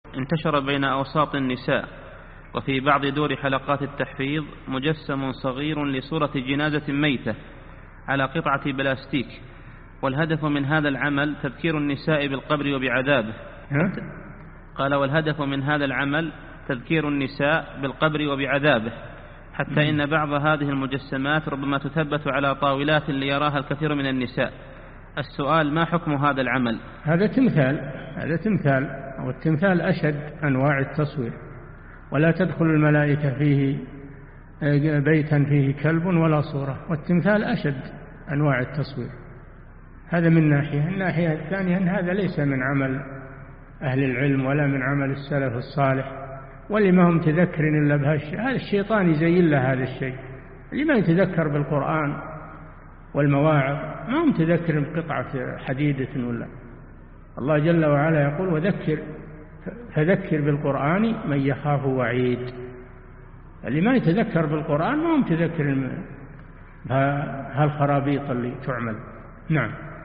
انتشر بين أوساط النساء وفي بعض دور حلقات التحفيظ مجسم صغير لصورة جنازة ميتة على قطعة بلاستيك، والهدف من هذا العمل تذكير النساء بالقبر وبعذابه. قال: والهدف من هذا العمل تذكير النساء بالقبر وبعذابه، حتى إن بعض هذه المجسمات ربما تثبت على طاولات ليراها الكثير من النساء. السؤال: ما حكم هذا العمل؟ هذا تمثال، والتمثال أشد أنواع التصوير، ولا تدخل الملائكة فيه بيتا فيه كلب ولا صورة، والتمثال أشد أنواع التصوير. هذا من ناحية. الناحية الثانية أن هذا ليس من عمل أهل العلم ولا من عمل السلف الصالح، واللي ما هم تذكرين إلا بهالشيء. هذا الشيطان يزين له هذا الشيء. اللي ما يتذكر بالقرآن والمواعظ ما هم تذكر بقطعة حديدة ولا. الله جل وعلا يقول: فذكر بالقرآن من يخاف وعيد. اللي ما يتذكر بالقرآن ما هم تذكر هالخرابيط اللي تعمل. نعم.